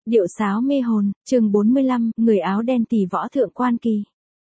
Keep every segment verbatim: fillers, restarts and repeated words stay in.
Điệu sáo mê hồn, chương bốn mươi lăm, người áo đen tỷ võ thượng quan kỳ.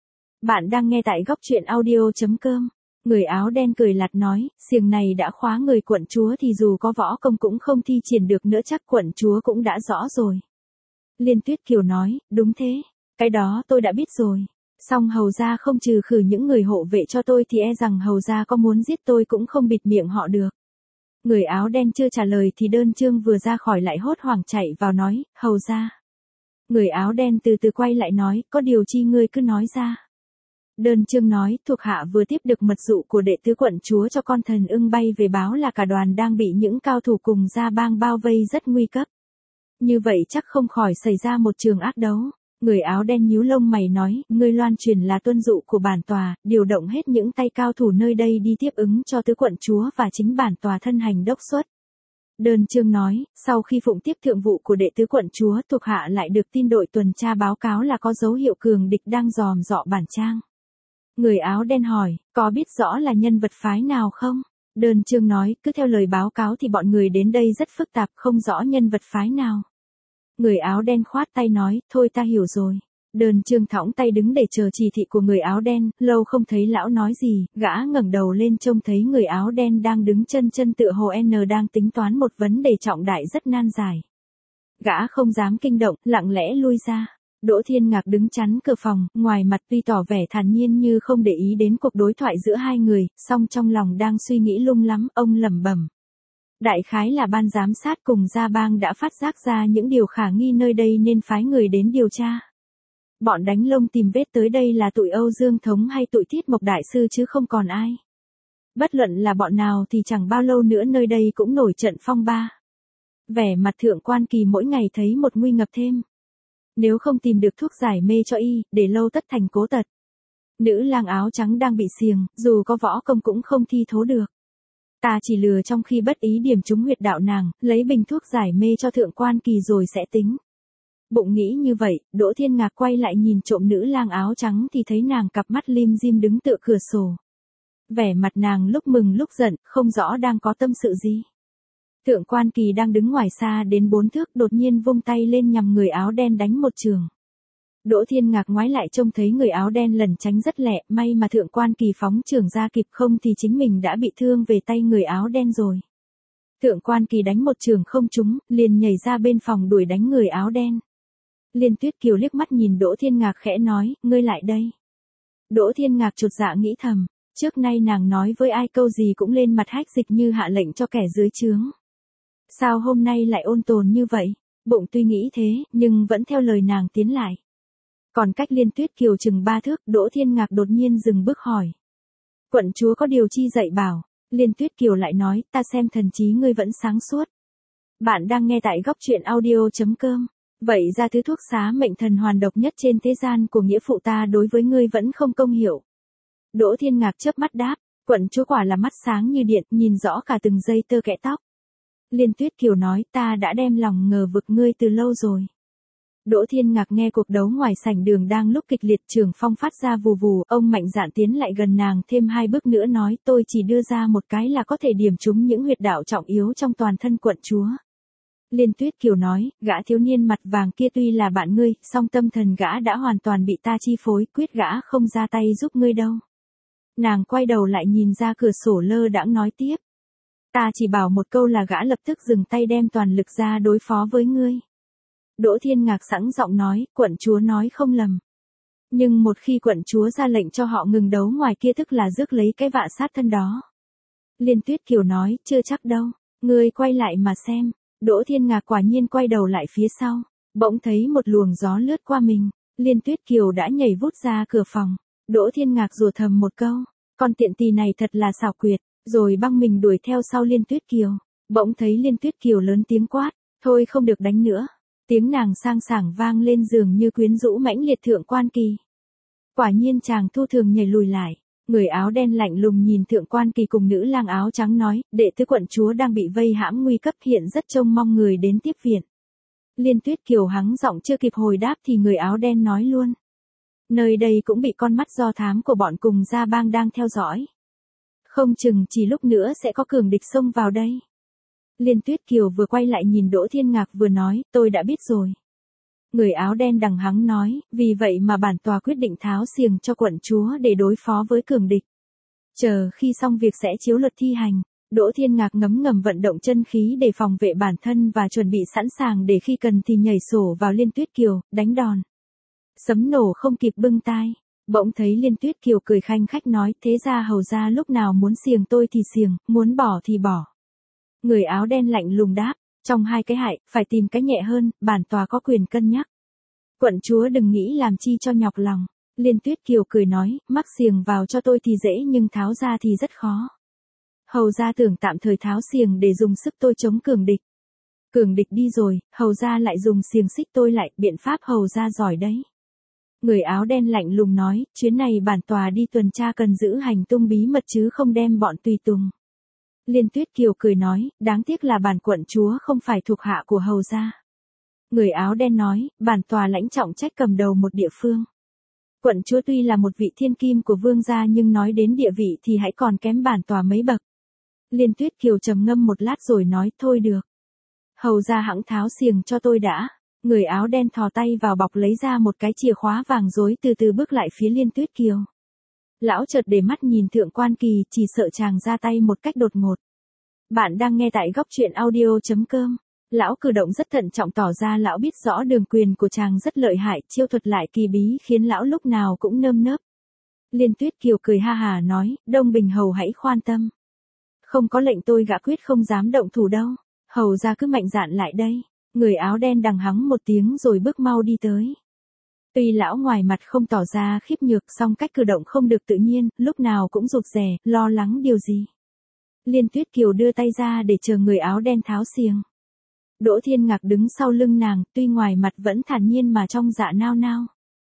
Bạn đang nghe tại góc truyện audio.com. Người áo đen cười lạt nói, xiềng này đã khóa người quận chúa thì dù có võ công cũng không thi triển được nữa, chắc quận chúa cũng đã rõ rồi. Liên Tuyết Kiều nói, đúng thế, cái đó tôi đã biết rồi. Song hầu gia không trừ khử những người hộ vệ cho tôi thì e rằng hầu gia có muốn giết tôi cũng không bịt miệng họ được. Người áo đen chưa trả lời thì Đơn Chương vừa ra khỏi lại hốt hoảng chạy vào nói, hầu gia. Người áo đen từ từ quay lại nói, có điều chi ngươi cứ nói ra. Đơn Chương nói, thuộc hạ vừa tiếp được mật dụ của đệ tứ quận chúa cho con thần ưng bay về báo là cả đoàn đang bị những cao thủ cùng gia bang bao vây rất nguy cấp. Như vậy chắc không khỏi xảy ra một trường ác đấu. Người áo đen nhíu lông mày nói, ngươi loan truyền là tuân dụ của bản tòa, điều động hết những tay cao thủ nơi đây đi tiếp ứng cho tứ quận chúa và chính bản tòa thân hành đốc xuất. Đơn Chương nói, sau khi phụng tiếp thượng vụ của đệ tứ quận chúa, thuộc hạ lại được tin đội tuần tra báo cáo là có dấu hiệu cường địch đang dòm dọ bản trang. Người áo đen hỏi, có biết rõ là nhân vật phái nào không? Đơn Chương nói, cứ theo lời báo cáo thì bọn người đến đây rất phức tạp, không rõ nhân vật phái nào. Người áo đen khoát tay nói, thôi ta hiểu rồi. Đơn Chương thõng tay đứng để chờ chỉ thị của người áo đen, lâu không thấy lão nói gì, gã ngẩng đầu lên trông thấy người áo đen đang đứng chân chân tựa hồ N đang tính toán một vấn đề trọng đại rất nan giải. Gã không dám kinh động, lặng lẽ lui ra. Đỗ Thiên Ngạc đứng chắn cửa phòng, ngoài mặt tuy tỏ vẻ thản nhiên như không để ý đến cuộc đối thoại giữa hai người, song trong lòng đang suy nghĩ lung lắm, ông lẩm bẩm. Đại khái là ban giám sát cùng gia bang đã phát giác ra những điều khả nghi nơi đây nên phái người đến điều tra. Bọn đánh lông tìm vết tới đây là tụi Âu Dương Thống hay tụi Tiết Mộc Đại Sư chứ không còn ai. Bất luận là bọn nào thì chẳng bao lâu nữa nơi đây cũng nổi trận phong ba. Vẻ mặt thượng quan kỳ mỗi ngày thấy một nguy ngập thêm. Nếu không tìm được thuốc giải mê cho y, để lâu tất thành cố tật. Nữ lang áo trắng đang bị xiềng, dù có võ công cũng không thi thố được. Ta chỉ lừa trong khi bất ý điểm trúng huyệt đạo nàng, lấy bình thuốc giải mê cho thượng quan kỳ rồi sẽ tính. Bụng nghĩ như vậy, Đỗ Thiên Ngạc quay lại nhìn trộm nữ lang áo trắng thì thấy nàng cặp mắt lim dim đứng tựa cửa sổ. Vẻ mặt nàng lúc mừng lúc giận, không rõ đang có tâm sự gì. Thượng quan kỳ đang đứng ngoài xa đến bốn thước đột nhiên vung tay lên nhằm người áo đen đánh một trường. Đỗ Thiên Ngạc ngoái lại trông thấy người áo đen lẩn tránh rất lẹ, may mà thượng quan kỳ phóng trường ra kịp, không thì chính mình đã bị thương về tay người áo đen rồi. Thượng quan kỳ đánh một trường không trúng, liền nhảy ra bên phòng đuổi đánh người áo đen. Liên Tuyết Kiều liếc mắt nhìn Đỗ Thiên Ngạc khẽ nói, ngươi lại đây. Đỗ Thiên Ngạc chột dạ nghĩ thầm, trước nay nàng nói với ai câu gì cũng lên mặt hách dịch như hạ lệnh cho kẻ dưới trướng. Sao hôm nay lại ôn tồn như vậy? Bụng tuy nghĩ thế, nhưng vẫn theo lời nàng tiến lại. Còn cách Liên Tuyết Kiều chừng ba thước, Đỗ Thiên Ngạc đột nhiên dừng bước hỏi. Quận chúa có điều chi dạy bảo? Liên Tuyết Kiều lại nói, ta xem thần trí ngươi vẫn sáng suốt. Bạn đang nghe tại góc truyện audio.com. Vậy ra thứ thuốc xá mệnh thần hoàn độc nhất trên thế gian của nghĩa phụ ta đối với ngươi vẫn không công hiệu. Đỗ Thiên Ngạc chớp mắt đáp, quận chúa quả là mắt sáng như điện, nhìn rõ cả từng dây tơ kẽ tóc. Liên Tuyết Kiều nói, ta đã đem lòng ngờ vực ngươi từ lâu rồi. Đỗ Thiên Ngạc nghe cuộc đấu ngoài sảnh đường đang lúc kịch liệt, trường phong phát ra vù vù, ông mạnh dạn tiến lại gần nàng thêm hai bước nữa nói, tôi chỉ đưa ra một cái là có thể điểm trúng những huyệt đạo trọng yếu trong toàn thân quận chúa. Liên Tuyết Kiều nói, gã thiếu niên mặt vàng kia tuy là bạn ngươi, song tâm thần gã đã hoàn toàn bị ta chi phối, quyết gã không ra tay giúp ngươi đâu. Nàng quay đầu lại nhìn ra cửa sổ lơ đãng nói tiếp. Ta chỉ bảo một câu là gã lập tức dừng tay đem toàn lực ra đối phó với ngươi. Đỗ Thiên Ngạc sẵn giọng nói, quận chúa nói không lầm. Nhưng một khi quận chúa ra lệnh cho họ ngừng đấu ngoài kia tức là rước lấy cái vạ sát thân đó. Liên Tuyết Kiều nói, chưa chắc đâu, ngươi quay lại mà xem. Đỗ Thiên Ngạc quả nhiên quay đầu lại phía sau, bỗng thấy một luồng gió lướt qua mình, Liên Tuyết Kiều đã nhảy vút ra cửa phòng. Đỗ Thiên Ngạc rủa thầm một câu, con tiện tỳ này thật là xảo quyệt, rồi băng mình đuổi theo sau Liên Tuyết Kiều. Bỗng thấy Liên Tuyết Kiều lớn tiếng quát, thôi không được đánh nữa. Tiếng nàng sang sảng vang lên dường như quyến rũ mãnh liệt thượng quan kỳ. Quả nhiên chàng thu thường nhảy lùi lại. Người áo đen lạnh lùng nhìn thượng quan kỳ cùng nữ lang áo trắng nói, đệ tứ quận chúa đang bị vây hãm nguy cấp, hiện rất trông mong người đến tiếp viện. Liên Tuyết Kiều hắng giọng chưa kịp hồi đáp thì người áo đen nói luôn. Nơi đây cũng bị con mắt do thám của bọn cùng gia bang đang theo dõi. Không chừng chỉ lúc nữa sẽ có cường địch xông vào đây. Liên Tuyết Kiều vừa quay lại nhìn Đỗ Thiên Ngạc vừa nói, tôi đã biết rồi. Người áo đen đằng hắng nói, vì vậy mà bản tòa quyết định tháo xiềng cho quận chúa để đối phó với cường địch. Chờ khi xong việc sẽ chiếu luật thi hành. Đỗ Thiên Ngạc ngấm ngầm vận động chân khí để phòng vệ bản thân và chuẩn bị sẵn sàng để khi cần thì nhảy sổ vào Liên Tuyết Kiều, đánh đòn. Sấm nổ không kịp bưng tai. Bỗng thấy Liên Tuyết Kiều cười khanh khách nói, thế ra hầu ra lúc nào muốn xiềng tôi thì xiềng, muốn bỏ thì bỏ. Người áo đen lạnh lùng đáp, trong hai cái hại, phải tìm cái nhẹ hơn, bản tòa có quyền cân nhắc. Quận chúa đừng nghĩ làm chi cho nhọc lòng. Liên Tuyết Kiều cười nói, mắc xiềng vào cho tôi thì dễ nhưng tháo ra thì rất khó. Hầu ra tưởng tạm thời tháo xiềng để dùng sức tôi chống cường địch. Cường địch đi rồi, hầu ra lại dùng xiềng xích tôi lại, biện pháp hầu ra giỏi đấy. Người áo đen lạnh lùng nói, chuyến này bản tòa đi tuần tra cần giữ hành tung bí mật chứ không đem bọn tùy tùng. Liên Tuyết Kiều cười nói, đáng tiếc là bản quận chúa không phải thuộc hạ của hầu gia. Người áo đen nói, bản tòa lãnh trọng trách cầm đầu một địa phương. Quận chúa tuy là một vị thiên kim của vương gia nhưng nói đến địa vị thì hãy còn kém bản tòa mấy bậc. Liên Tuyết Kiều trầm ngâm một lát rồi nói, thôi được. Hầu gia hẵng tháo xiềng cho tôi đã. Người áo đen thò tay vào bọc lấy ra một cái chìa khóa vàng rối từ từ bước lại phía Liên Tuyết Kiều. Lão chợt để mắt nhìn Thượng Quan Kỳ, chỉ sợ chàng ra tay một cách đột ngột. Bạn đang nghe tại góc truyện audio chấm com. Lão cử động rất thận trọng tỏ ra lão biết rõ đường quyền của chàng rất lợi hại, chiêu thuật lại kỳ bí khiến lão lúc nào cũng nơm nớp. Liên Tuyết Kiều cười ha hà nói, Đông Bình hầu hãy khoan tâm. Không có lệnh tôi gã quyết không dám động thủ đâu, hầu ra cứ mạnh dạn lại đây. Người áo đen đằng hắng một tiếng rồi bước mau đi tới. Tuy lão ngoài mặt không tỏ ra khiếp nhược song cách cử động không được tự nhiên, lúc nào cũng rụt rè, lo lắng điều gì. Liên Tuyết Kiều đưa tay ra để chờ người áo đen tháo xiềng. Đỗ Thiên Ngạc đứng sau lưng nàng, tuy ngoài mặt vẫn thản nhiên mà trong dạ nao nao.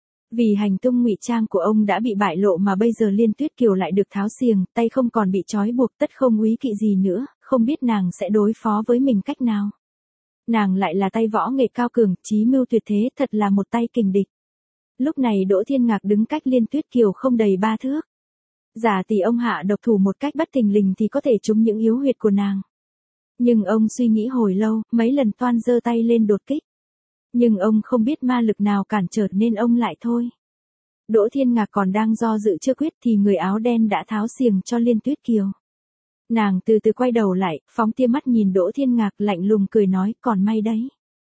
Vì hành tung ngụy trang của ông đã bị bại lộ mà bây giờ Liên Tuyết Kiều lại được tháo xiềng, tay không còn bị trói buộc, tất không úy kỵ gì nữa, không biết nàng sẽ đối phó với mình cách nào. Nàng lại là tay võ nghệ cao cường, chí mưu tuyệt thế, thật là một tay kình địch. Lúc này Đỗ Thiên Ngạc đứng cách Liên Tuyết Kiều không đầy ba thước. Giả tỷ ông hạ độc thủ một cách bất thình lình thì có thể trúng những yếu huyệt của nàng. Nhưng ông suy nghĩ hồi lâu, mấy lần toan giơ tay lên đột kích. Nhưng ông không biết ma lực nào cản trở nên ông lại thôi. Đỗ Thiên Ngạc còn đang do dự chưa quyết thì người áo đen đã tháo xiềng cho Liên Tuyết Kiều. Nàng từ từ quay đầu lại, phóng tia mắt nhìn Đỗ Thiên Ngạc lạnh lùng cười nói, còn may đấy.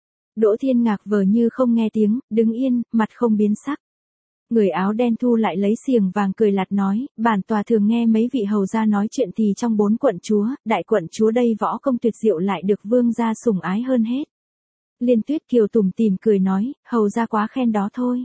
Đỗ Thiên Ngạc vờ như không nghe tiếng, đứng yên, mặt không biến sắc. Người áo đen thu lại lấy xiềng vàng cười lạt nói, bản tòa thường nghe mấy vị hầu gia nói chuyện thì trong bốn quận chúa, đại quận chúa đây võ công tuyệt diệu lại được vương gia sủng ái hơn hết. Liên Tuyết Kiều tủm tỉm cười nói, hầu gia quá khen đó thôi.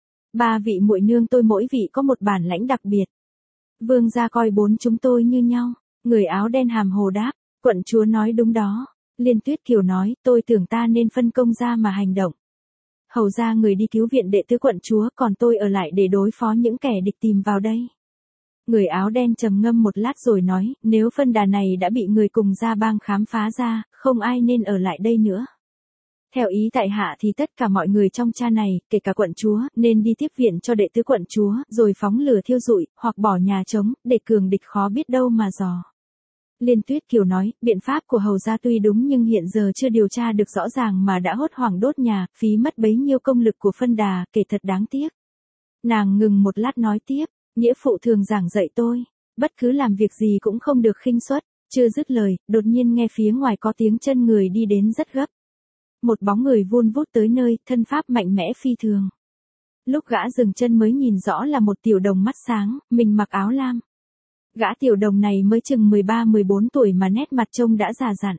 Ba vị muội nương tôi mỗi vị có một bản lãnh đặc biệt. Vương gia coi bốn chúng tôi như nhau. Người áo đen hàm hồ đáp, quận chúa nói đúng đó. Liên Tuyết Kiều nói, tôi tưởng ta nên phân công ra mà hành động. Hầu ra người đi cứu viện đệ tứ quận chúa, còn tôi ở lại để đối phó những kẻ địch tìm vào đây. Người áo đen trầm ngâm một lát rồi nói, nếu phân đà này đã bị người cùng gia bang khám phá ra, không ai nên ở lại đây nữa. Theo ý tại hạ thì tất cả mọi người trong cha này, kể cả quận chúa, nên đi tiếp viện cho đệ tứ quận chúa, rồi phóng lửa thiêu rụi, hoặc bỏ nhà trống, để cường địch khó biết đâu mà dò. Liên Tuyết Kiều nói, biện pháp của hầu gia tuy đúng nhưng hiện giờ chưa điều tra được rõ ràng mà đã hốt hoảng đốt nhà, phí mất bấy nhiêu công lực của phân đà, kể thật đáng tiếc. Nàng ngừng một lát nói tiếp, nghĩa phụ thường giảng dạy tôi, bất cứ làm việc gì cũng không được khinh suất. Chưa dứt lời, đột nhiên nghe phía ngoài có tiếng chân người đi đến rất gấp. Một bóng người vun vút tới nơi, thân pháp mạnh mẽ phi thường. Lúc gã dừng chân mới nhìn rõ là một tiểu đồng mắt sáng, mình mặc áo lam. Gã tiểu đồng này mới chừng mười ba mười bốn tuổi mà nét mặt trông đã già dặn.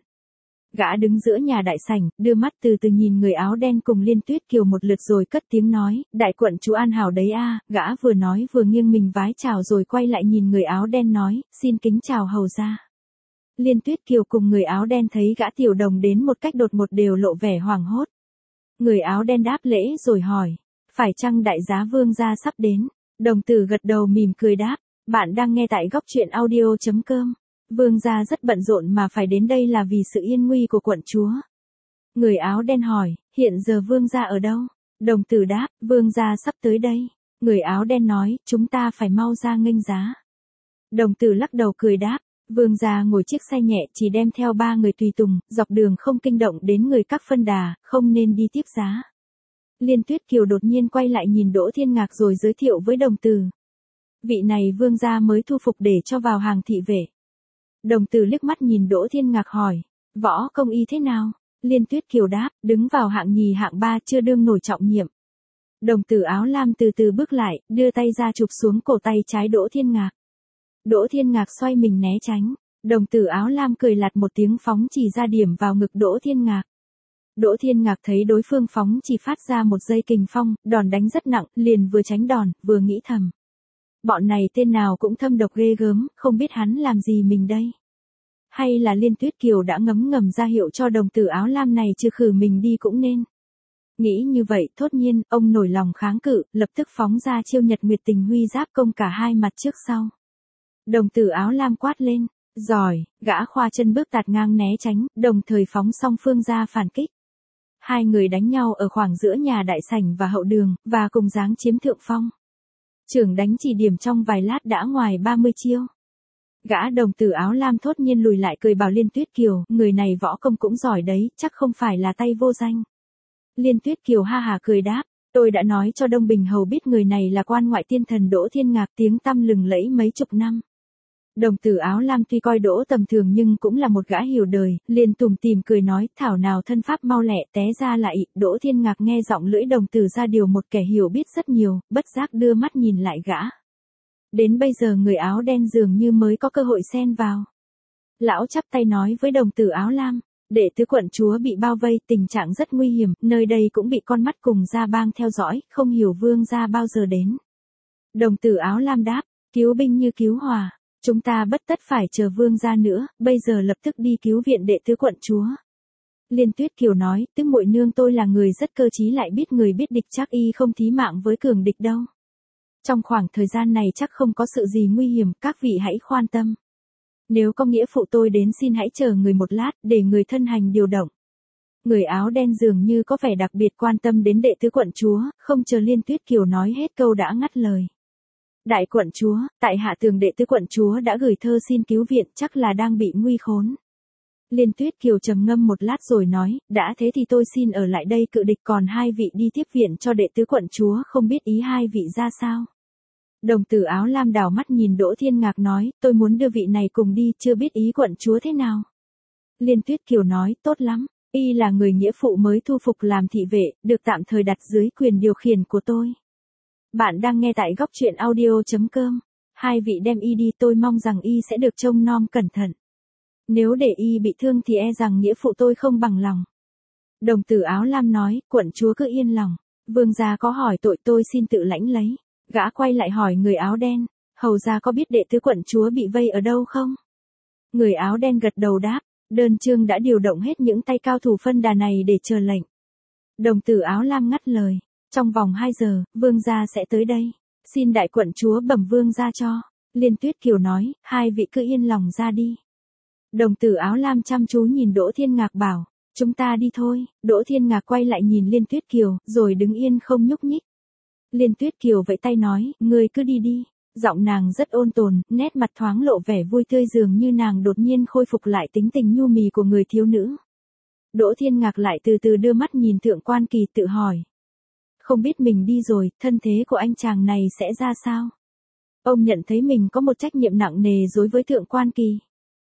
Gã đứng giữa nhà đại sảnh, đưa mắt từ từ nhìn người áo đen cùng Liên Tuyết Kiều một lượt rồi cất tiếng nói, đại quận chúa An Hảo đấy a. Gã vừa nói vừa nghiêng mình vái chào rồi quay lại nhìn người áo đen nói, xin kính chào hầu gia. Liên Tuyết Kiều cùng người áo đen thấy gã tiểu đồng đến một cách đột ngột đều lộ vẻ hoảng hốt. Người áo đen đáp lễ rồi hỏi, phải chăng đại giá vương gia sắp đến? Đồng tử gật đầu mỉm cười đáp, bạn đang nghe tại góc truyện audio chấm com. Vương gia rất bận rộn mà phải đến đây là vì sự yên nguy của quận chúa. Người áo đen hỏi, hiện giờ vương gia ở đâu? Đồng tử đáp, vương gia sắp tới đây. Người áo đen nói, chúng ta phải mau ra nghênh giá. Đồng tử lắc đầu cười đáp, vương gia ngồi chiếc xe nhẹ chỉ đem theo ba người tùy tùng, dọc đường không kinh động đến người các phân đà, không nên đi tiếp giá. Liên Tuyết Kiều đột nhiên quay lại nhìn Đỗ Thiên Ngạc rồi giới thiệu với đồng tử. Vị này vương gia mới thu phục để cho vào hàng thị vệ. Đồng tử liếc mắt nhìn Đỗ Thiên Ngạc hỏi, võ công y thế nào? Liên Tuyết Kiều đáp, đứng vào hạng nhì hạng ba chưa đương nổi trọng nhiệm. Đồng tử áo lam từ từ bước lại, đưa tay ra chụp xuống cổ tay trái Đỗ Thiên Ngạc. Đỗ Thiên Ngạc xoay mình né tránh. Đồng tử áo lam cười lạt một tiếng phóng chỉ ra điểm vào ngực Đỗ Thiên Ngạc. Đỗ Thiên Ngạc thấy đối phương phóng chỉ phát ra một giây kình phong, đòn đánh rất nặng, liền vừa tránh đòn, vừa nghĩ thầm. Bọn này tên nào cũng thâm độc ghê gớm, không biết hắn làm gì mình đây. Hay là Liên Tuyết Kiều đã ngấm ngầm ra hiệu cho đồng tử áo lam này trừ khử mình đi cũng nên. Nghĩ như vậy, thốt nhiên, ông nổi lòng kháng cự, lập tức phóng ra chiêu Nhật Nguyệt Tình Huy giáp công cả hai mặt trước sau. Đồng tử áo lam quát lên, giỏi, gã khoa chân bước tạt ngang né tránh, đồng thời phóng song phương ra phản kích. Hai người đánh nhau ở khoảng giữa nhà đại sảnh và hậu đường, và cùng dáng chiếm thượng phong. Trưởng đánh chỉ điểm trong vài lát đã ngoài ba mươi chiêu. Gã đồng tử áo lam thốt nhiên lùi lại cười bảo Liên Tuyết Kiều, người này võ công cũng giỏi đấy, chắc không phải là tay vô danh. Liên Tuyết Kiều ha hà cười đáp, tôi đã nói cho Đông Bình Hầu biết người này là quan ngoại tiên thần Đỗ Thiên Ngạc tiếng tăm lừng lẫy mấy chục năm. Đồng tử áo lam tuy coi Đỗ tầm thường nhưng cũng là một gã hiểu đời, liền tủm tỉm cười nói, thảo nào thân pháp mau lẹ té ra lại, Đỗ Thiên Ngạc nghe giọng lưỡi đồng tử ra điều một kẻ hiểu biết rất nhiều, bất giác đưa mắt nhìn lại gã. Đến bây giờ người áo đen dường như mới có cơ hội xen vào. Lão chắp tay nói với đồng tử áo lam, đệ tứ quận chúa bị bao vây, tình trạng rất nguy hiểm, nơi đây cũng bị con mắt cùng gia bang theo dõi, không hiểu vương gia bao giờ đến. Đồng tử áo lam đáp, cứu binh như cứu hòa. Chúng ta bất tất phải chờ vương gia nữa, bây giờ lập tức đi cứu viện đệ tứ quận chúa. Liên Tuyết Kiều nói, tức muội nương tôi là người rất cơ trí lại biết người biết địch chắc y không thí mạng với cường địch đâu. Trong khoảng thời gian này chắc không có sự gì nguy hiểm, các vị hãy khoan tâm. Nếu có nghĩa phụ tôi đến xin hãy chờ người một lát, để người thân hành điều động. Người áo đen dường như có vẻ đặc biệt quan tâm đến đệ tứ quận chúa, không chờ Liên Tuyết Kiều nói hết câu đã ngắt lời. Đại quận chúa, tại hạ tường đệ tứ quận chúa đã gửi thơ xin cứu viện, chắc là đang bị nguy khốn. Liên Tuyết Kiều trầm ngâm một lát rồi nói, đã thế thì tôi xin ở lại đây cự địch, còn hai vị đi tiếp viện cho đệ tứ quận chúa, không biết ý hai vị ra sao. Đồng tử áo lam đảo mắt nhìn Đỗ Thiên Ngạc nói, tôi muốn đưa vị này cùng đi, chưa biết ý quận chúa thế nào. Liên Tuyết Kiều nói, tốt lắm, y là người nghĩa phụ mới thu phục làm thị vệ, được tạm thời đặt dưới quyền điều khiển của tôi. Bạn đang nghe tại góc truyện audio chấm com. Hai vị đem y đi, tôi mong rằng y sẽ được trông nom cẩn thận. Nếu để y bị thương thì e rằng nghĩa phụ tôi không bằng lòng. Đồng tử áo lam nói, quận chúa cứ yên lòng. Vương gia có hỏi tội tôi xin tự lãnh lấy. Gã quay lại hỏi người áo đen, hầu gia có biết đệ tứ quận chúa bị vây ở đâu không? Người áo đen gật đầu đáp, đơn chương đã điều động hết những tay cao thủ phân đà này để chờ lệnh. Đồng tử áo lam ngắt lời. Trong vòng hai giờ, vương gia sẽ tới đây. Xin đại quận chúa bẩm vương gia cho. Liên Tuyết Kiều nói, hai vị cứ yên lòng ra đi. Đồng tử áo lam chăm chú nhìn Đỗ Thiên Ngạc bảo, chúng ta đi thôi. Đỗ Thiên Ngạc quay lại nhìn Liên Tuyết Kiều, rồi đứng yên không nhúc nhích. Liên Tuyết Kiều vẫy tay nói, ngươi cứ đi đi. Giọng nàng rất ôn tồn, nét mặt thoáng lộ vẻ vui tươi dường như nàng đột nhiên khôi phục lại tính tình nhu mì của người thiếu nữ. Đỗ Thiên Ngạc lại từ từ đưa mắt nhìn Thượng Quan Kỳ tự hỏi. Không biết mình đi rồi, thân thế của anh chàng này sẽ ra sao? Ông nhận thấy mình có một trách nhiệm nặng nề đối với Thượng Quan Kỳ.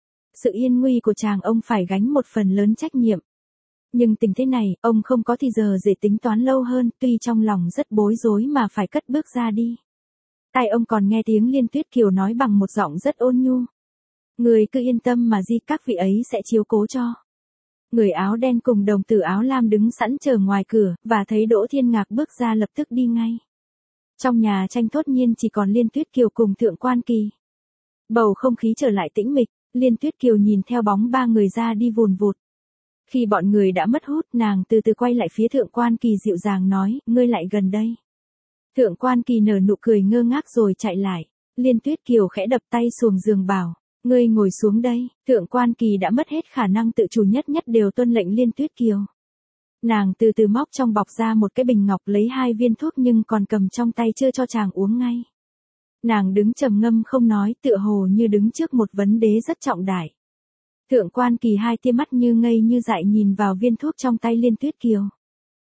Sự yên nguy của chàng ông phải gánh một phần lớn trách nhiệm. Nhưng tình thế này, ông không có thì giờ để tính toán lâu hơn, tuy trong lòng rất bối rối mà phải cất bước ra đi. Tai ông còn nghe tiếng Liên Tuyết Kiều nói bằng một giọng rất ôn nhu. Người cứ yên tâm mà di, các vị ấy sẽ chiếu cố cho. Người áo đen cùng đồng tử áo lam đứng sẵn chờ ngoài cửa, và thấy Đỗ Thiên Ngạc bước ra lập tức đi ngay. Trong nhà tranh thốt nhiên chỉ còn Liên Tuyết Kiều cùng Thượng Quan Kỳ. Bầu không khí trở lại tĩnh mịch, Liên Tuyết Kiều nhìn theo bóng ba người ra đi vùn vụt. Khi bọn người đã mất hút, nàng từ từ quay lại phía Thượng Quan Kỳ dịu dàng nói, ngươi lại gần đây. Thượng Quan Kỳ nở nụ cười ngơ ngác rồi chạy lại. Liên Tuyết Kiều khẽ đập tay xuống giường bảo, ngươi ngồi xuống đây. Thượng Quan Kỳ đã mất hết khả năng tự chủ, nhất nhất đều tuân lệnh Liên Tuyết Kiều. Nàng từ từ móc trong bọc ra một cái bình ngọc lấy hai viên thuốc nhưng còn cầm trong tay chưa cho chàng uống ngay. Nàng đứng trầm ngâm không nói, tựa hồ như đứng trước một vấn đề rất trọng đại. Thượng Quan Kỳ hai tia mắt như ngây như dại nhìn vào viên thuốc trong tay Liên Tuyết Kiều.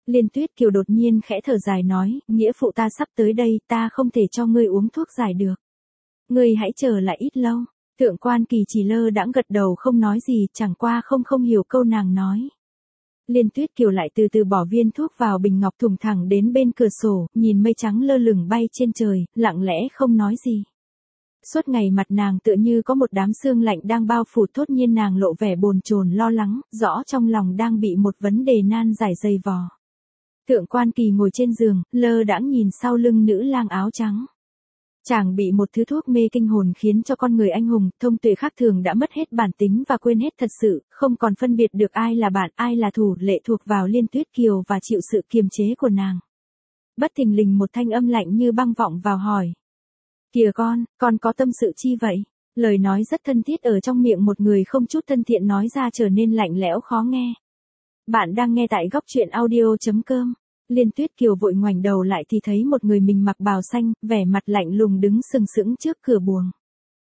Liên Tuyết Kiều đột nhiên khẽ thở dài nói, nghĩa phụ ta sắp tới đây, ta không thể cho ngươi uống thuốc giải được. Ngươi hãy chờ lại ít lâu. Thượng quan Kỳ chỉ lơ đãng gật đầu không nói gì, chẳng qua không không hiểu câu nàng nói. Liên Tuyết Kiều lại từ từ bỏ viên thuốc vào bình ngọc thùng thẳng đến bên cửa sổ, nhìn mây trắng lơ lửng bay trên trời, lặng lẽ không nói gì. Suốt ngày mặt nàng tựa như có một đám sương lạnh đang bao phủ, thốt nhiên nàng lộ vẻ bồn chồn lo lắng, rõ trong lòng đang bị một vấn đề nan giải dày vò. Thượng quan Kỳ ngồi trên giường, lơ đãng nhìn sau lưng nữ lang áo trắng. Chàng bị một thứ thuốc mê kinh hồn khiến cho con người anh hùng, thông tuệ khác thường đã mất hết bản tính và quên hết thật sự, không còn phân biệt được ai là bạn, ai là thù, lệ thuộc vào Liên Tuyết Kiều và chịu sự kiềm chế của nàng. Bất thình lình một thanh âm lạnh như băng vọng vào hỏi. Kìa con, con có tâm sự chi vậy? Lời nói rất thân thiết ở trong miệng một người không chút thân thiện nói ra trở nên lạnh lẽo khó nghe. Bạn đang nghe tại góc truyện audio chấm com. Liên Tuyết Kiều vội ngoảnh đầu lại thì thấy một người mình mặc bào xanh, vẻ mặt lạnh lùng đứng sừng sững trước cửa buồng.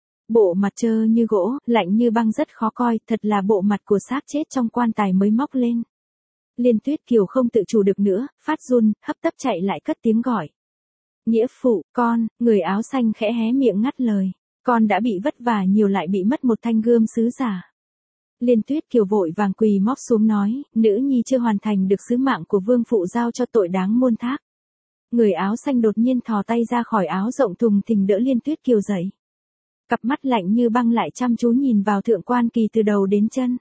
Bộ mặt trơ như gỗ, lạnh như băng rất khó coi, thật là bộ mặt của xác chết trong quan tài mới móc lên. Liên Tuyết Kiều không tự chủ được nữa, phát run, hấp tấp chạy lại cất tiếng gọi. Nghĩa phụ, con, người áo xanh khẽ hé miệng ngắt lời. Con đã bị vất vả nhiều lại bị mất một thanh gươm sứ giả. Liên Tuyết Kiều vội vàng quỳ móc xuống nói, nữ nhi chưa hoàn thành được sứ mạng của vương phụ giao cho tội đáng muôn thác. Người áo xanh đột nhiên thò tay ra khỏi áo rộng thùng thình đỡ Liên Tuyết Kiều dậy. Cặp mắt lạnh như băng lại chăm chú nhìn vào Thượng quan Kỳ từ đầu đến chân.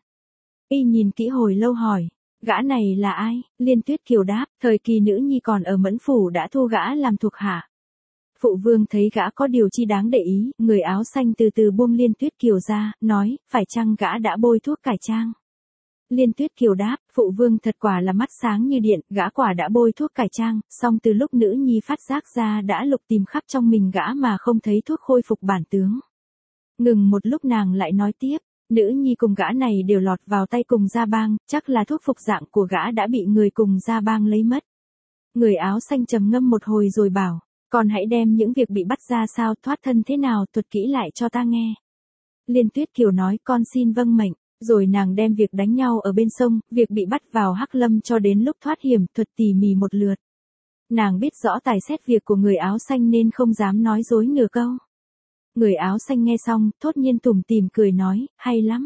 Y nhìn kỹ hồi lâu hỏi, gã này là ai? Liên Tuyết Kiều đáp, thời kỳ nữ nhi còn ở Mẫn Phủ đã thu gã làm thuộc hạ. Phụ vương thấy gã có điều chi đáng để ý, người áo xanh từ từ buông Liên Tuyết Kiều ra, nói, phải chăng gã đã bôi thuốc cải trang? Liên Tuyết Kiều đáp, phụ vương thật quả là mắt sáng như điện, gã quả đã bôi thuốc cải trang, song từ lúc nữ nhi phát giác ra đã lục tìm khắp trong mình gã mà không thấy thuốc khôi phục bản tướng. Ngừng một lúc nàng lại nói tiếp, nữ nhi cùng gã này đều lọt vào tay cùng Gia Bang, chắc là thuốc phục dạng của gã đã bị người cùng Gia Bang lấy mất. Người áo xanh trầm ngâm một hồi rồi bảo, con hãy đem những việc bị bắt ra sao, thoát thân thế nào, thuật kỹ lại cho ta nghe. Liên Tuyết Kiều nói, con xin vâng mệnh, rồi nàng đem việc đánh nhau ở bên sông, việc bị bắt vào Hắc Lâm cho đến lúc thoát hiểm, thuật tỉ mỉ một lượt. Nàng biết rõ tài xét việc của người áo xanh nên không dám nói dối nửa câu. Người áo xanh nghe xong, thốt nhiên tủm tỉm cười nói, hay lắm.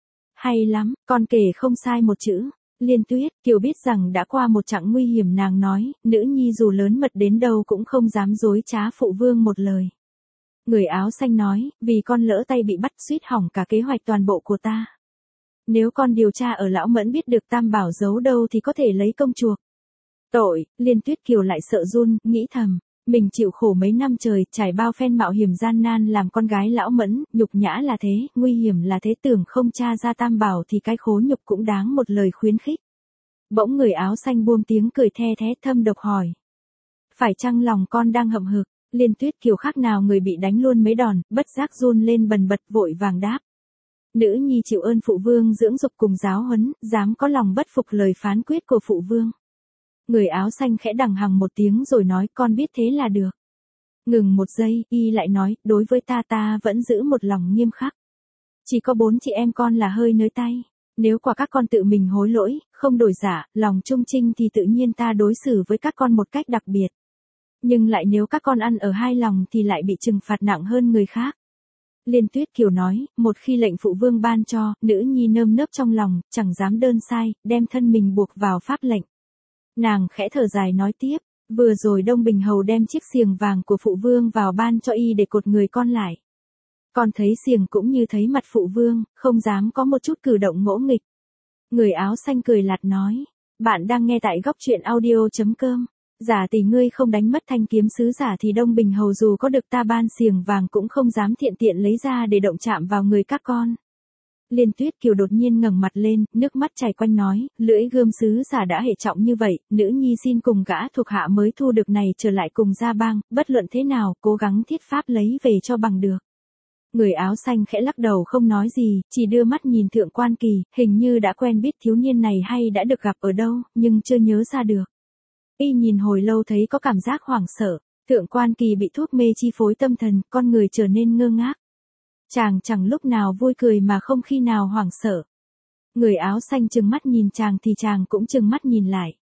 Hay lắm, con kể không sai một chữ. Liên Tuyết Kiều biết rằng đã qua một chặng nguy hiểm, nàng nói, nữ nhi dù lớn mật đến đâu cũng không dám dối trá phụ vương một lời. Người áo xanh nói, vì con lỡ tay bị bắt suýt hỏng cả kế hoạch toàn bộ của ta. Nếu con điều tra ở Lão Mẫn biết được Tam Bảo giấu đâu thì có thể lấy công chuộc. Tội, Liên Tuyết Kiều lại sợ run, nghĩ thầm, mình chịu khổ mấy năm trời, trải bao phen mạo hiểm gian nan làm con gái Lão Mẫn, nhục nhã là thế, nguy hiểm là thế, tưởng không tra ra Tam Bảo thì cái khố nhục cũng đáng một lời khuyến khích. Bỗng người áo xanh buông tiếng cười the thé thâm độc hỏi. Phải chăng lòng con đang hậm hực? Liên Tuyết Kiều khác nào người bị đánh luôn mấy đòn, bất giác run lên bần bật vội vàng đáp. Nữ nhi chịu ơn phụ vương dưỡng dục cùng giáo huấn, dám có lòng bất phục lời phán quyết của phụ vương. Người áo xanh khẽ đằng hằng một tiếng rồi nói, con biết thế là được. Ngừng một giây, y lại nói, đối với ta ta vẫn giữ một lòng nghiêm khắc. Chỉ có bốn chị em con là hơi nới tay. Nếu quả các con tự mình hối lỗi, không đổi giả, lòng trung trinh thì tự nhiên ta đối xử với các con một cách đặc biệt. Nhưng lại nếu các con ăn ở hai lòng thì lại bị trừng phạt nặng hơn người khác. Liên Tuyết Kiều nói, một khi lệnh phụ vương ban cho, nữ nhi nơm nớp trong lòng, chẳng dám đơn sai, đem thân mình buộc vào pháp lệnh. Nàng khẽ thở dài nói tiếp, vừa rồi Đông Bình Hầu đem chiếc xiềng vàng của phụ vương vào ban cho y để cột người con lại. Con thấy xiềng cũng như thấy mặt phụ vương, không dám có một chút cử động ngỗ nghịch. Người áo xanh cười lạt nói, bạn đang nghe tại góc truyện audio chấm com. Giả tỷ ngươi không đánh mất thanh kiếm sứ giả thì Đông Bình Hầu dù có được ta ban xiềng vàng cũng không dám thiện tiện lấy ra để động chạm vào người các con. Liên Tuyết Kiều đột nhiên ngẩng mặt lên, nước mắt chảy quanh nói, lưỡi gươm sứ giả đã hệ trọng như vậy, nữ nhi xin cùng gã thuộc hạ mới thu được này trở lại cùng Gia Bang, bất luận thế nào, cố gắng thiết pháp lấy về cho bằng được. Người áo xanh khẽ lắc đầu không nói gì, chỉ đưa mắt nhìn Thượng quan Kỳ, hình như đã quen biết thiếu niên này hay đã được gặp ở đâu, nhưng chưa nhớ ra được. Y nhìn hồi lâu thấy có cảm giác hoảng sợ, Thượng quan Kỳ bị thuốc mê chi phối tâm thần, con người trở nên ngơ ngác. Chàng chẳng lúc nào vui cười mà không khi nào hoảng sợ. Người áo xanh trừng mắt nhìn chàng thì chàng cũng trừng mắt nhìn lại.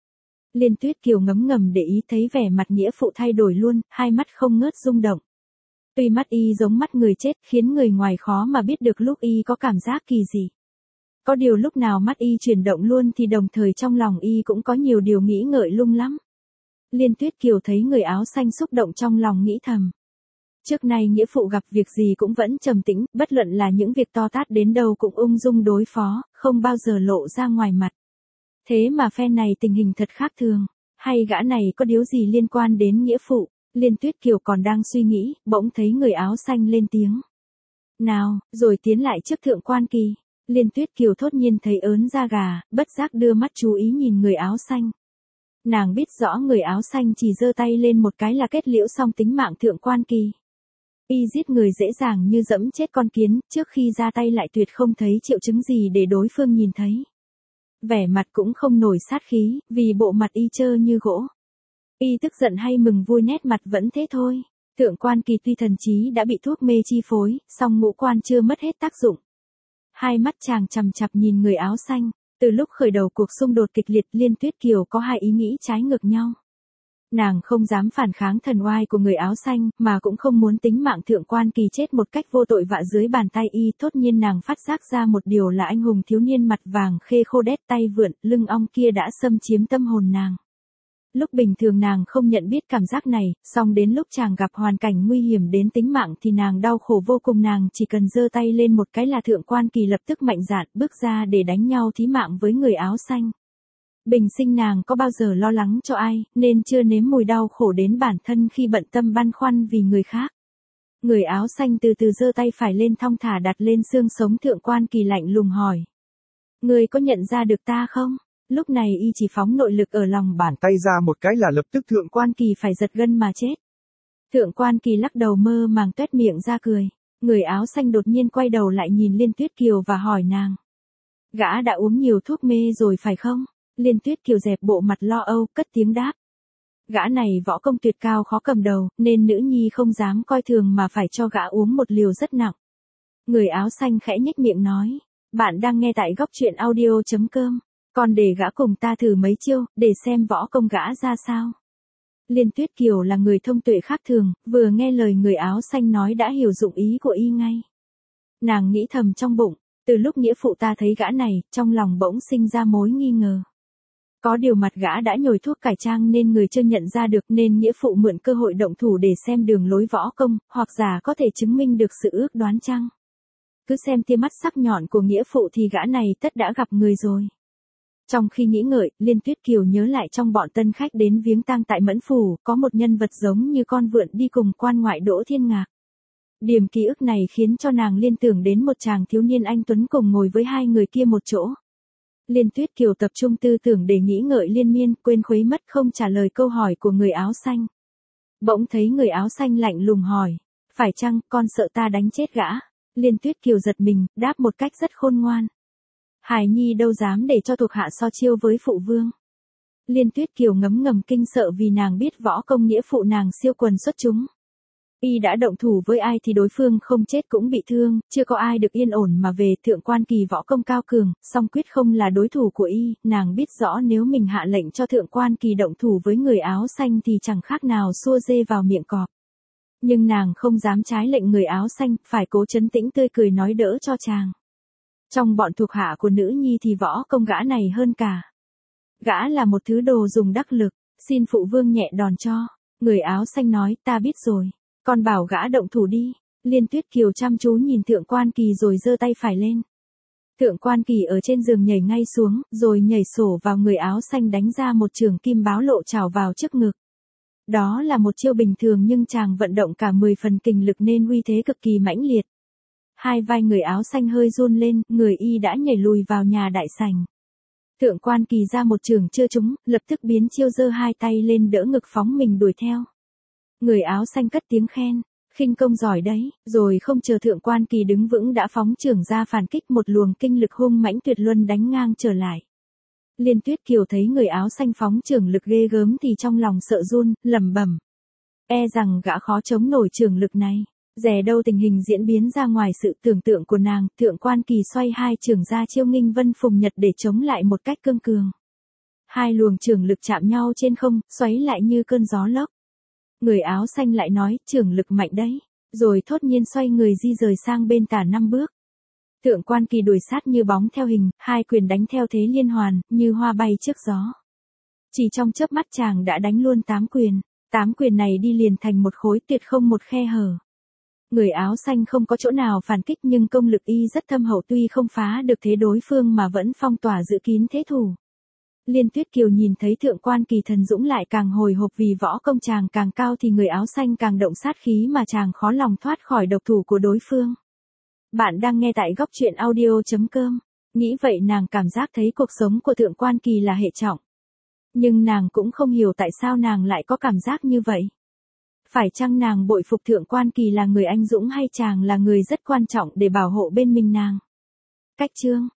Liên Tuyết Kiều ngấm ngầm để ý thấy vẻ mặt nghĩa phụ thay đổi luôn, hai mắt không ngớt rung động. Tuy mắt y giống mắt người chết khiến người ngoài khó mà biết được lúc y có cảm giác kỳ gì. Có điều lúc nào mắt y chuyển động luôn thì đồng thời trong lòng y cũng có nhiều điều nghĩ ngợi lung lắm. Liên Tuyết Kiều thấy người áo xanh xúc động trong lòng nghĩ thầm. Trước nay nghĩa phụ gặp việc gì cũng vẫn trầm tĩnh, bất luận là những việc to tát đến đâu cũng ung dung đối phó, không bao giờ lộ ra ngoài mặt. Thế mà phen này tình hình thật khác thường, hay gã này có điều gì liên quan đến nghĩa phụ? Liên Tuyết Kiều còn đang suy nghĩ, bỗng thấy người áo xanh lên tiếng. Nào, rồi tiến lại trước Thượng Quan Kỳ. Liên Tuyết Kiều thốt nhiên thấy ớn da gà, bất giác đưa mắt chú ý nhìn người áo xanh. Nàng biết rõ người áo xanh chỉ giơ tay lên một cái là kết liễu xong tính mạng Thượng Quan Kỳ. Y giết người dễ dàng như dẫm chết con kiến, trước khi ra tay lại tuyệt không thấy triệu chứng gì để đối phương nhìn thấy. Vẻ mặt cũng không nổi sát khí, vì bộ mặt y trơ như gỗ. Y tức giận hay mừng vui nét mặt vẫn thế thôi. Thượng Quan Kỳ tuy thần trí đã bị thuốc mê chi phối, song ngũ quan chưa mất hết tác dụng. Hai mắt chàng chằm chằm nhìn người áo xanh. Từ lúc khởi đầu cuộc xung đột kịch liệt, Liên Tuyết Kiều có hai ý nghĩ trái ngược nhau. Nàng không dám phản kháng thần oai của người áo xanh, mà cũng không muốn tính mạng Thượng Quan Kỳ chết một cách vô tội vạ dưới bàn tay y. Thốt nhiên nàng phát giác ra một điều là anh hùng thiếu niên mặt vàng khê khô đét tay vượn, lưng ong kia đã xâm chiếm tâm hồn nàng. Lúc bình thường nàng không nhận biết cảm giác này, song đến lúc chàng gặp hoàn cảnh nguy hiểm đến tính mạng thì nàng đau khổ vô cùng. Nàng chỉ cần giơ tay lên một cái là Thượng Quan Kỳ lập tức mạnh dạn bước ra để đánh nhau thí mạng với người áo xanh. Bình sinh nàng có bao giờ lo lắng cho ai, nên chưa nếm mùi đau khổ đến bản thân khi bận tâm băn khoăn vì người khác. Người áo xanh từ từ giơ tay phải lên thong thả đặt lên xương sống Thượng Quan Kỳ, lạnh lùng hỏi. Người có nhận ra được ta không? Lúc này y chỉ phóng nội lực ở lòng bàn tay ra một cái là lập tức Thượng Quan Kỳ phải giật gân mà chết. Thượng Quan Kỳ lắc đầu mơ màng tuét miệng ra cười. Người áo xanh đột nhiên quay đầu lại nhìn Liên Tuyết Kiều và hỏi nàng. Gã đã uống nhiều thuốc mê rồi phải không? Liên Tuyết Kiều dẹp bộ mặt lo âu, cất tiếng đáp. Gã này võ công tuyệt cao khó cầm đầu, nên nữ nhi không dám coi thường mà phải cho gã uống một liều rất nặng. Người áo xanh khẽ nhếch miệng nói. Bạn đang nghe tại góc truyện audio chấm com. Còn để gã cùng ta thử mấy chiêu, để xem võ công gã ra sao. Liên Tuyết Kiều là người thông tuệ khác thường, vừa nghe lời người áo xanh nói đã hiểu dụng ý của y ngay. Nàng nghĩ thầm trong bụng, từ lúc nghĩa phụ ta thấy gã này, trong lòng bỗng sinh ra mối nghi ngờ. Có điều mặt gã đã nhồi thuốc cải trang nên người chưa nhận ra được, nên nghĩa phụ mượn cơ hội động thủ để xem đường lối võ công, hoặc giả có thể chứng minh được sự ước đoán chăng. Cứ xem tia mắt sắc nhọn của nghĩa phụ thì gã này tất đã gặp người rồi. Trong khi nghĩ ngợi, Liên Tuyết Kiều nhớ lại trong bọn tân khách đến viếng tang tại Mẫn Phủ, có một nhân vật giống như con vượn đi cùng quan ngoại Đỗ Thiên Ngạc. Điểm ký ức này khiến cho nàng liên tưởng đến một chàng thiếu niên anh tuấn cùng ngồi với hai người kia một chỗ. Liên Tuyết Kiều tập trung tư tưởng để nghĩ ngợi liên miên, quên khuấy mất không trả lời câu hỏi của người áo xanh. Bỗng thấy người áo xanh lạnh lùng hỏi, phải chăng con sợ ta đánh chết gã? Liên Tuyết Kiều giật mình, đáp một cách rất khôn ngoan. Hải nhi đâu dám để cho thuộc hạ so chiêu với phụ vương. Liên Tuyết Kiều ngấm ngầm kinh sợ vì nàng biết võ công nghĩa phụ nàng siêu quần xuất chúng. Y đã động thủ với ai thì đối phương không chết cũng bị thương, chưa có ai được yên ổn mà về. Thượng Quan Kỳ võ công cao cường, song quyết không là đối thủ của y. Nàng biết rõ nếu mình hạ lệnh cho Thượng Quan Kỳ động thủ với người áo xanh thì chẳng khác nào xua dê vào miệng cọp. Nhưng nàng không dám trái lệnh người áo xanh, phải cố trấn tĩnh tươi cười nói đỡ cho chàng. Trong bọn thuộc hạ của nữ nhi thì võ công gã này hơn cả. Gã là một thứ đồ dùng đắc lực, xin phụ vương nhẹ đòn cho. Người áo xanh nói, ta biết rồi. Con bảo gã động thủ đi. Liên Tuyết Kiều chăm chú nhìn Thượng Quan Kỳ rồi giơ tay phải lên. Thượng Quan Kỳ ở trên giường nhảy ngay xuống, rồi nhảy sổ vào người áo xanh đánh ra một trường kim báo lộ trào vào trước ngực. Đó là một chiêu bình thường nhưng chàng vận động cả mười phần kình lực nên uy thế cực kỳ mãnh liệt. Hai vai người áo xanh hơi run lên, người y đã nhảy lùi vào nhà đại sảnh. Thượng Quan Kỳ ra một trường chưa trúng, lập tức biến chiêu giơ hai tay lên đỡ ngực phóng mình đuổi theo. Người áo xanh cất tiếng khen, khinh công giỏi đấy, rồi không chờ Thượng Quan Kỳ đứng vững đã phóng trường ra phản kích, một luồng kinh lực hung mãnh tuyệt luân đánh ngang trở lại. Liên Tuyết Kiều thấy người áo xanh phóng trường lực ghê gớm thì trong lòng sợ run, lẩm bẩm. E rằng gã khó chống nổi trường lực này. Dè đâu tình hình diễn biến ra ngoài sự tưởng tượng của nàng. Thượng Quan Kỳ xoay hai trường ra chiêu nghinh vân phùng nhật để chống lại một cách cương cường. Hai luồng trường lực chạm nhau trên không, xoáy lại như cơn gió lốc. Người áo xanh lại nói, trường lực mạnh đấy. Rồi thốt nhiên xoay người di rời sang bên tả năm bước. Thượng quan kỳ đuổi sát như bóng theo hình, hai quyền đánh theo thế liên hoàn, như hoa bay trước gió. Chỉ trong chớp mắt chàng đã đánh luôn tám quyền. Tám quyền này đi liền thành một khối tuyệt không một khe hở. Người áo xanh không có chỗ nào phản kích nhưng công lực y rất thâm hậu, tuy không phá được thế đối phương mà vẫn phong tỏa giữ kín thế thủ. Liên Tuyết Kiều nhìn thấy thượng quan kỳ thần dũng lại càng hồi hộp, vì võ công chàng càng cao thì người áo xanh càng động sát khí mà chàng khó lòng thoát khỏi độc thủ của đối phương. Bạn đang nghe tại góc truyện audio chấm com. Nghĩ vậy nàng cảm giác thấy cuộc sống của thượng quan kỳ là hệ trọng. Nhưng nàng cũng không hiểu tại sao nàng lại có cảm giác như vậy. Phải chăng nàng bội phục thượng quan kỳ là người anh dũng, hay chàng là người rất quan trọng để bảo hộ bên mình nàng? Cách chương